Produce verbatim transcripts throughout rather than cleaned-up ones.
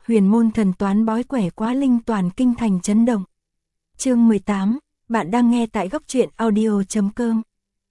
huyền môn thần toán bói quẻ quá linh toàn kinh thành chấn động. Chương mười tám, bạn đang nghe tại góc truyện audio chấm com.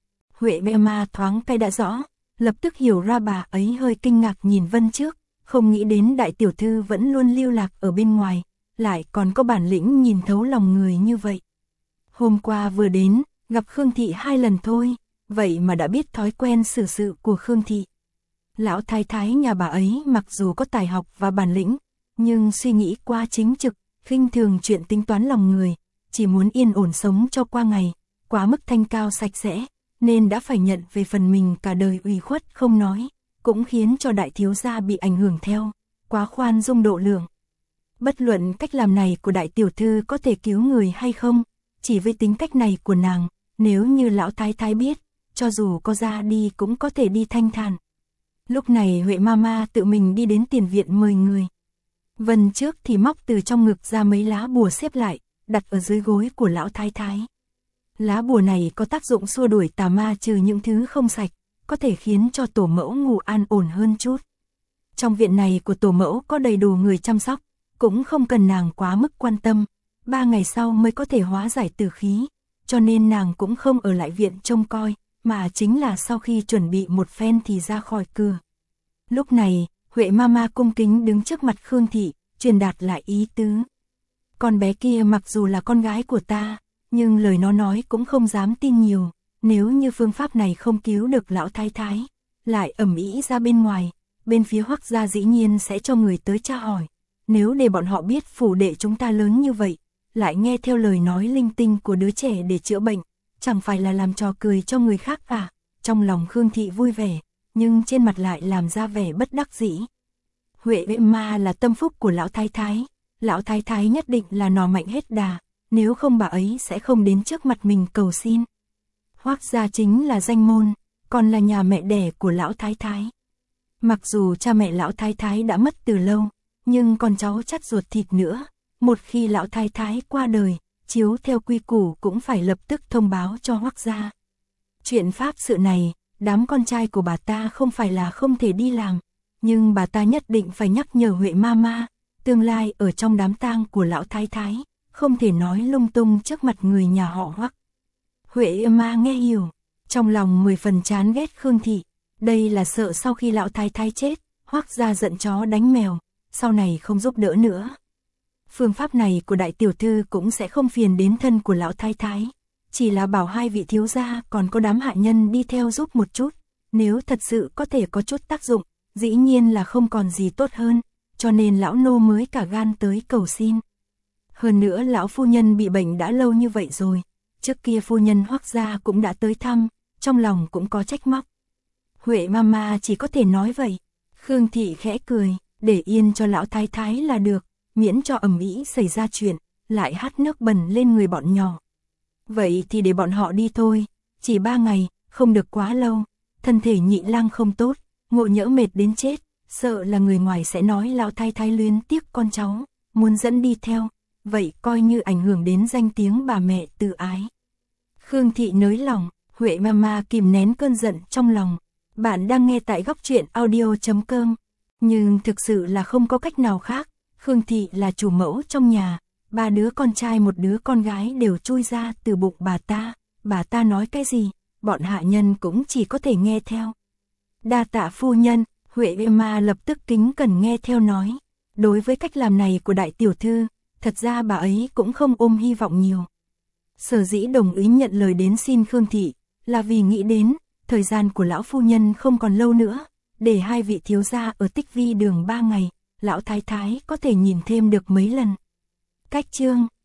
Huệ Ma thoáng cái đã rõ, lập tức hiểu ra bà ấy hơi kinh ngạc nhìn Vân trước, không nghĩ đến đại tiểu thư vẫn luôn lưu lạc ở bên ngoài, lại còn có bản lĩnh nhìn thấu lòng người như vậy. Hôm qua vừa đến, gặp Khương Thị hai lần thôi, vậy mà đã biết thói quen xử sự của Khương Thị. Lão thái thái nhà bà ấy mặc dù có tài học và bản lĩnh, nhưng suy nghĩ quá chính trực, khinh thường chuyện tính toán lòng người, chỉ muốn yên ổn sống cho qua ngày, quá mức thanh cao sạch sẽ, nên đã phải nhận về phần mình cả đời ủy khuất không nói, cũng khiến cho đại thiếu gia bị ảnh hưởng theo, quá khoan dung độ lượng. Bất luận cách làm này của đại tiểu thư có thể cứu người hay không, chỉ với tính cách này của nàng, nếu như lão thái thái biết, cho dù có ra đi cũng có thể đi thanh thản. Lúc này Huệ Mama tự mình đi đến tiền viện mời người. Vân trước thì móc từ trong ngực ra mấy lá bùa xếp lại, đặt ở dưới gối của lão thái thái. Lá bùa này có tác dụng xua đuổi tà ma trừ những thứ không sạch, có thể khiến cho tổ mẫu ngủ an ổn hơn chút. Trong viện này của tổ mẫu có đầy đủ người chăm sóc, cũng không cần nàng quá mức quan tâm, ba ngày sau mới có thể hóa giải tử khí, cho nên nàng cũng không ở lại viện trông coi, mà chính là sau khi chuẩn bị một phen thì ra khỏi cửa. Lúc này, Huệ Mama cung kính đứng trước mặt Khương Thị, truyền đạt lại ý tứ. Con bé kia mặc dù là con gái của ta, nhưng lời nó nói cũng không dám tin nhiều, nếu như phương pháp này không cứu được lão thái thái, lại ầm ĩ ra bên ngoài, bên phía Hoắc gia dĩ nhiên sẽ cho người tới tra hỏi. Nếu để bọn họ biết phủ đệ chúng ta lớn như vậy, lại nghe theo lời nói linh tinh của đứa trẻ để chữa bệnh, chẳng phải là làm trò cười cho người khác à? Trong lòng Khương Thị vui vẻ, nhưng trên mặt lại làm ra vẻ bất đắc dĩ. Huệ Ma là tâm phúc của lão thái thái, lão thái thái nhất định là nỏ mạnh hết đà, nếu không bà ấy sẽ không đến trước mặt mình cầu xin. Hoắc gia chính là danh môn, còn là nhà mẹ đẻ của lão thái thái. Mặc dù cha mẹ lão thái thái đã mất từ lâu, nhưng con cháu chắt ruột thịt nữa, một khi lão thái thái qua đời, chiếu theo quy củ cũng phải lập tức thông báo cho Hoắc gia. Chuyện pháp sự này, đám con trai của bà ta không phải là không thể đi làm, nhưng bà ta nhất định phải nhắc nhở Huệ Mama, tương lai ở trong đám tang của lão thái thái, không thể nói lung tung trước mặt người nhà họ Hoắc. Huệ Ma nghe hiểu, trong lòng mười phần chán ghét Khương Thị, đây là sợ sau khi lão thái thái chết, Hoắc gia giận chó đánh mèo, sau này không giúp đỡ nữa. Phương pháp này của đại tiểu thư cũng sẽ không phiền đến thân của lão thái thái, chỉ là bảo hai vị thiếu gia còn có đám hạ nhân đi theo giúp một chút, nếu thật sự có thể có chút tác dụng, dĩ nhiên là không còn gì tốt hơn, cho nên lão nô mới cả gan tới cầu xin. Hơn nữa lão phu nhân bị bệnh đã lâu như vậy rồi, trước kia phu nhân Hoắc gia cũng đã tới thăm, trong lòng cũng có trách móc. Huệ Mama chỉ có thể nói vậy. Khương Thị khẽ cười, để yên cho lão thái thái là được, miễn cho ầm ĩ xảy ra chuyện, lại hắt nước bẩn lên người bọn nhỏ. Vậy thì để bọn họ đi thôi, chỉ ba ngày, không được quá lâu, thân thể nhị lang không tốt, ngộ nhỡ mệt đến chết, sợ là người ngoài sẽ nói lão thái thái luyến tiếc con cháu, muốn dẫn đi theo, vậy coi như ảnh hưởng đến danh tiếng bà mẹ từ ái. Khương Thị nới lòng, Huệ Mama kìm nén cơn giận trong lòng. Bạn đang nghe tại góc truyện audio chấm com, nhưng thực sự là không có cách nào khác, Khương Thị là chủ mẫu trong nhà, ba đứa con trai một đứa con gái đều chui ra từ bụng bà ta, bà ta nói cái gì, bọn hạ nhân cũng chỉ có thể nghe theo. Đa tạ phu nhân, Huệ Ma lập tức kính cẩn nghe theo nói. Đối với cách làm này của đại tiểu thư, thật ra bà ấy cũng không ôm hy vọng nhiều. Sở dĩ đồng ý nhận lời đến xin Khương Thị, là vì nghĩ đến, thời gian của lão phu nhân không còn lâu nữa, để hai vị thiếu gia ở Tích Vi đường ba ngày, lão thái thái có thể nhìn thêm được mấy lần. Cách chương